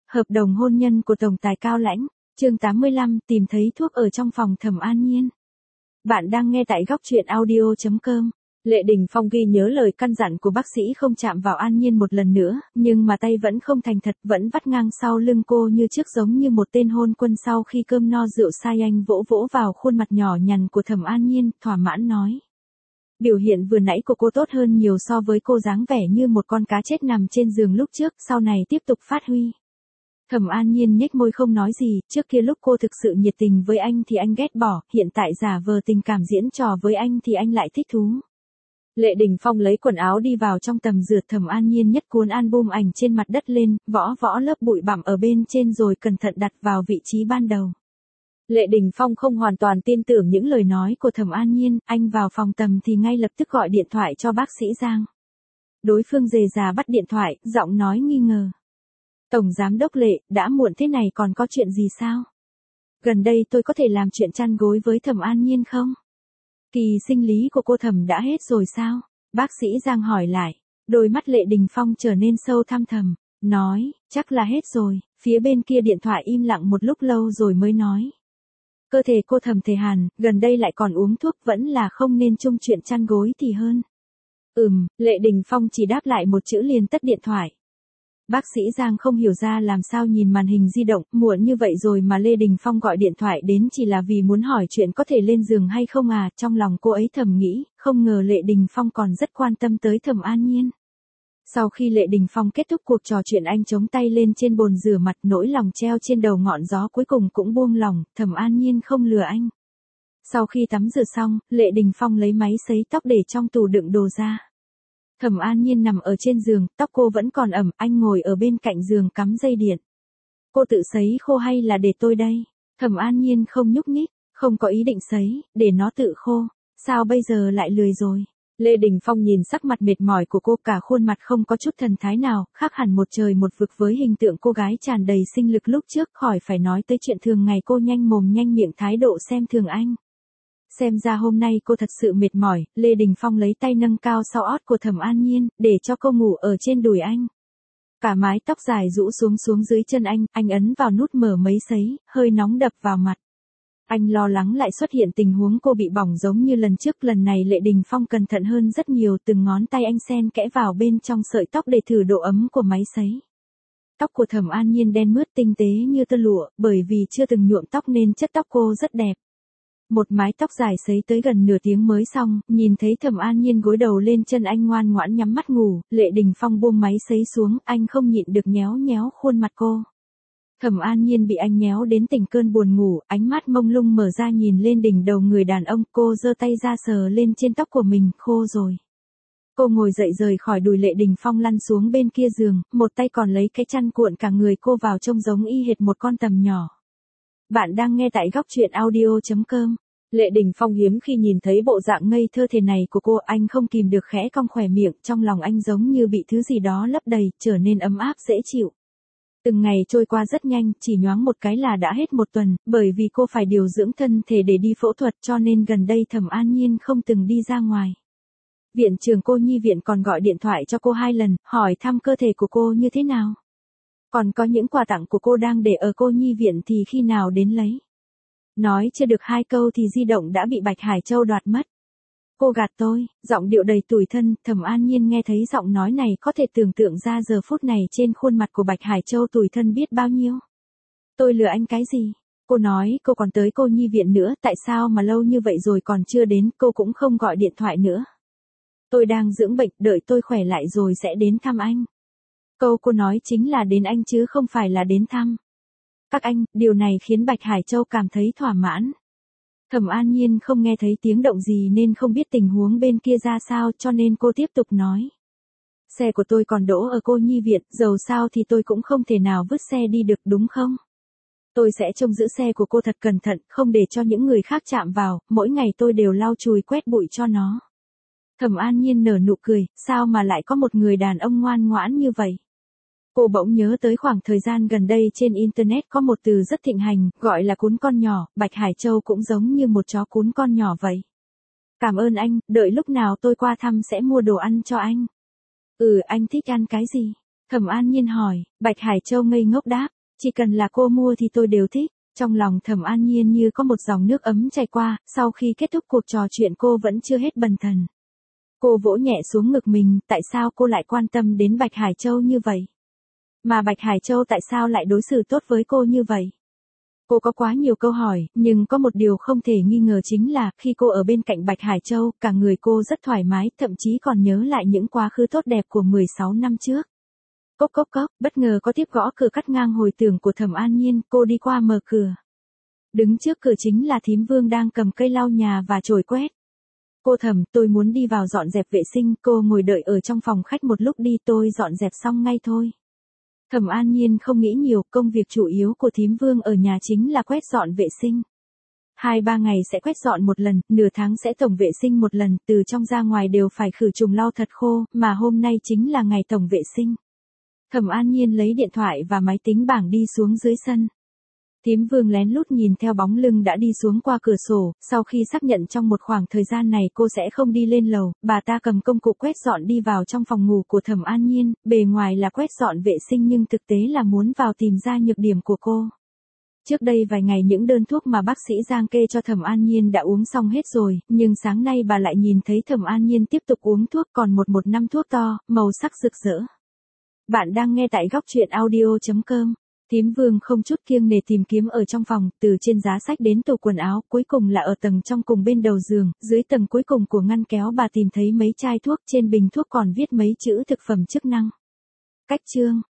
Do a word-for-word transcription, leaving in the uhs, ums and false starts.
Hợp đồng hôn nhân của tổng tài Cao Lãnh, chương tám mươi lăm, tìm thấy thuốc ở trong phòng Thẩm An Nhiên. Bạn đang nghe tại góc truyện audio chấm com. Lệ Đình Phong ghi nhớ lời căn dặn của bác sĩ không chạm vào An Nhiên một lần nữa, nhưng mà tay vẫn không thành thật, vẫn vắt ngang sau lưng cô như trước, giống như một tên hôn quân. Sau khi cơm no rượu say, anh vỗ vỗ vào khuôn mặt nhỏ nhằn của Thẩm An Nhiên, thỏa mãn nói. Biểu hiện vừa nãy của cô tốt hơn nhiều so với cô dáng vẻ như một con cá chết nằm trên giường lúc trước, sau này tiếp tục phát huy. Thẩm An Nhiên nhếch môi không nói gì, trước kia lúc cô thực sự nhiệt tình với anh thì anh ghét bỏ, hiện tại giả vờ tình cảm diễn trò với anh thì anh lại thích thú. Lệ Đình Phong lấy quần áo đi vào trong tầm rửa, Thẩm An Nhiên nhất cuốn album ảnh trên mặt đất lên, võ võ lớp bụi bặm ở bên trên rồi cẩn thận đặt vào vị trí ban đầu. Lệ Đình Phong không hoàn toàn tin tưởng những lời nói của Thẩm An Nhiên, anh vào phòng tầm thì ngay lập tức gọi điện thoại cho bác sĩ Giang. Đối phương rề rà bắt điện thoại, giọng nói nghi ngờ. Tổng giám đốc Lệ, đã muộn thế này còn có chuyện gì sao? Gần đây tôi có thể làm chuyện chăn gối với Thẩm An Nhiên không? Kỳ sinh lý của cô Thẩm đã hết rồi sao? Bác sĩ Giang hỏi lại. Đôi mắt Lệ Đình Phong trở nên sâu thăm thầm, nói, chắc là hết rồi. Phía bên kia điện thoại im lặng một lúc lâu rồi mới nói. Cơ thể cô Thẩm thể hàn, gần đây lại còn uống thuốc, vẫn là không nên chung chuyện chăn gối thì hơn. Ừm, Lệ Đình Phong chỉ đáp lại một chữ liền tắt điện thoại. Bác sĩ Giang không hiểu ra làm sao nhìn màn hình di động, muộn như vậy rồi mà Lê Đình Phong gọi điện thoại đến chỉ là vì muốn hỏi chuyện có thể lên giường hay không à, trong lòng cô ấy thầm nghĩ, không ngờ Lệ Đình Phong còn rất quan tâm tới Thẩm An Nhiên. Sau khi Lệ Đình Phong kết thúc cuộc trò chuyện, anh chống tay lên trên bồn rửa mặt, nỗi lòng treo trên đầu ngọn gió cuối cùng cũng buông lỏng, Thẩm An Nhiên không lừa anh. Sau khi tắm rửa xong, Lệ Đình Phong lấy máy sấy tóc để trong tủ đựng đồ ra. Thẩm An Nhiên nằm ở trên giường, tóc cô vẫn còn ẩm, anh ngồi ở bên cạnh giường cắm dây điện. Cô tự sấy khô hay là để tôi đây? Thẩm An Nhiên không nhúc nhích, không có ý định sấy, để nó tự khô. Sao bây giờ lại lười rồi? Lê Đình Phong nhìn sắc mặt mệt mỏi của cô, cả khuôn mặt không có chút thần thái nào, khác hẳn một trời một vực với hình tượng cô gái tràn đầy sinh lực lúc trước, khỏi phải nói tới chuyện thường ngày cô nhanh mồm nhanh miệng thái độ xem thường anh. Xem ra hôm nay cô thật sự mệt mỏi, Lê Đình Phong lấy tay nâng cao sau ót của Thẩm An Nhiên, để cho cô ngủ ở trên đùi anh. Cả mái tóc dài rũ xuống xuống dưới chân anh, anh ấn vào nút mở máy sấy, hơi nóng đập vào mặt. Anh lo lắng lại xuất hiện tình huống cô bị bỏng giống như lần trước, lần này Lệ Đình Phong cẩn thận hơn rất nhiều, từng ngón tay anh xen kẽ vào bên trong sợi tóc để thử độ ấm của máy sấy. Tóc của Thẩm An Nhiên đen mướt tinh tế như tơ lụa, bởi vì chưa từng nhuộm tóc nên chất tóc cô rất đẹp. Một mái tóc dài sấy tới gần nửa tiếng mới xong, nhìn thấy Thẩm An Nhiên gối đầu lên chân anh ngoan ngoãn nhắm mắt ngủ, Lệ Đình Phong buông máy sấy xuống, anh không nhịn được nhéo nhéo khuôn mặt cô. Thẩm An Nhiên bị anh nhéo đến tỉnh cơn buồn ngủ, ánh mắt mông lung mở ra nhìn lên đỉnh đầu người đàn ông, cô giơ tay ra sờ lên trên tóc của mình, khô rồi. Cô ngồi dậy rời khỏi đùi Lệ Đình Phong lăn xuống bên kia giường, một tay còn lấy cái chăn cuộn cả người cô vào, trông giống y hệt một con tầm nhỏ. Bạn đang nghe tại góc truyện audio chấm com. Lệ Đình Phong hiếm khi nhìn thấy bộ dạng ngây thơ thế này của cô, anh không kìm được khẽ cong khóe miệng, trong lòng anh giống như bị thứ gì đó lấp đầy, trở nên ấm áp dễ chịu. Từng ngày trôi qua rất nhanh, chỉ nhoáng một cái là đã hết một tuần, bởi vì cô phải điều dưỡng thân thể để đi phẫu thuật cho nên gần đây Thẩm An Nhiên không từng đi ra ngoài. Viện trưởng cô nhi viện còn gọi điện thoại cho cô hai lần, hỏi thăm cơ thể của cô như thế nào. Còn có những quà tặng của cô đang để ở cô nhi viện thì khi nào đến lấy. Nói chưa được hai câu thì di động đã bị Bạch Hải Châu đoạt mất. Cô gạt tôi, giọng điệu đầy tủi thân, Thẩm An Nhiên nghe thấy giọng nói này có thể tưởng tượng ra giờ phút này trên khuôn mặt của Bạch Hải Châu tủi thân biết bao nhiêu. Tôi lừa anh cái gì? Cô nói cô còn tới cô nhi viện nữa, tại sao mà lâu như vậy rồi còn chưa đến, cô cũng không gọi điện thoại nữa. Tôi đang dưỡng bệnh, đợi tôi khỏe lại rồi sẽ đến thăm anh. Câu cô nói chính là đến anh chứ không phải là đến thăm. Các anh, điều này khiến Bạch Hải Châu cảm thấy thỏa mãn. Thẩm An Nhiên không nghe thấy tiếng động gì nên không biết tình huống bên kia ra sao, cho nên cô tiếp tục nói. Xe của tôi còn đỗ ở cô nhi viện, dầu sao thì tôi cũng không thể nào vứt xe đi được đúng không? Tôi sẽ trông giữ xe của cô thật cẩn thận, không để cho những người khác chạm vào, mỗi ngày tôi đều lau chùi quét bụi cho nó. Thẩm An Nhiên nở nụ cười, sao mà lại có một người đàn ông ngoan ngoãn như vậy? Cô bỗng nhớ tới khoảng thời gian gần đây trên Internet có một từ rất thịnh hành, gọi là cún con nhỏ, Bạch Hải Châu cũng giống như một chó cún con nhỏ vậy. Cảm ơn anh, đợi lúc nào tôi qua thăm sẽ mua đồ ăn cho anh. Ừ, anh thích ăn cái gì? Thẩm An Nhiên hỏi, Bạch Hải Châu ngây ngốc đáp, Chỉ cần là cô mua thì tôi đều thích. Trong lòng Thẩm An Nhiên như có một dòng nước ấm chảy qua, sau khi kết thúc cuộc trò chuyện cô vẫn chưa hết bần thần. Cô vỗ nhẹ xuống ngực mình, tại sao cô lại quan tâm đến Bạch Hải Châu như vậy? Mà Bạch Hải Châu tại sao lại đối xử tốt với cô như vậy? Cô có quá nhiều câu hỏi, nhưng có một điều không thể nghi ngờ chính là, khi cô ở bên cạnh Bạch Hải Châu, cả người cô rất thoải mái, thậm chí còn nhớ lại những quá khứ tốt đẹp của mười sáu năm trước. Cốc cốc cốc, bất ngờ có tiếp gõ cửa cắt ngang hồi tưởng của Thẩm An Nhiên, cô đi qua mở cửa. Đứng trước cửa chính là thím Vương đang cầm cây lau nhà và chổi quét. Cô Thẩm, tôi muốn đi vào dọn dẹp vệ sinh, cô ngồi đợi ở trong phòng khách một lúc đi, tôi dọn dẹp xong ngay thôi. Thẩm An Nhiên không nghĩ nhiều, công việc chủ yếu của thím Vương ở nhà chính là quét dọn vệ sinh. Hai ba ngày sẽ quét dọn một lần, nửa tháng sẽ tổng vệ sinh một lần, từ trong ra ngoài đều phải khử trùng lau thật khô, mà hôm nay chính là ngày tổng vệ sinh. Thẩm An Nhiên lấy điện thoại và máy tính bảng đi xuống dưới sân. Thím Vương lén lút nhìn theo bóng lưng đã đi xuống qua cửa sổ, sau khi xác nhận trong một khoảng thời gian này cô sẽ không đi lên lầu, bà ta cầm công cụ quét dọn đi vào trong phòng ngủ của Thẩm An Nhiên, bề ngoài là quét dọn vệ sinh nhưng thực tế là muốn vào tìm ra nhược điểm của cô. Trước đây vài ngày những đơn thuốc mà bác sĩ Giang kê cho Thẩm An Nhiên đã uống xong hết rồi, nhưng sáng nay bà lại nhìn thấy Thẩm An Nhiên tiếp tục uống thuốc còn một một năm thuốc to, màu sắc rực rỡ. Bạn đang nghe tại góc truyện audio chấm com. Thím Vương không chút kiêng nể tìm kiếm ở trong phòng, từ trên giá sách đến tủ quần áo, cuối cùng là ở tầng trong cùng bên đầu giường, dưới tầng cuối cùng của ngăn kéo bà tìm thấy mấy chai thuốc, trên bình thuốc còn viết mấy chữ thực phẩm chức năng. Cách chương,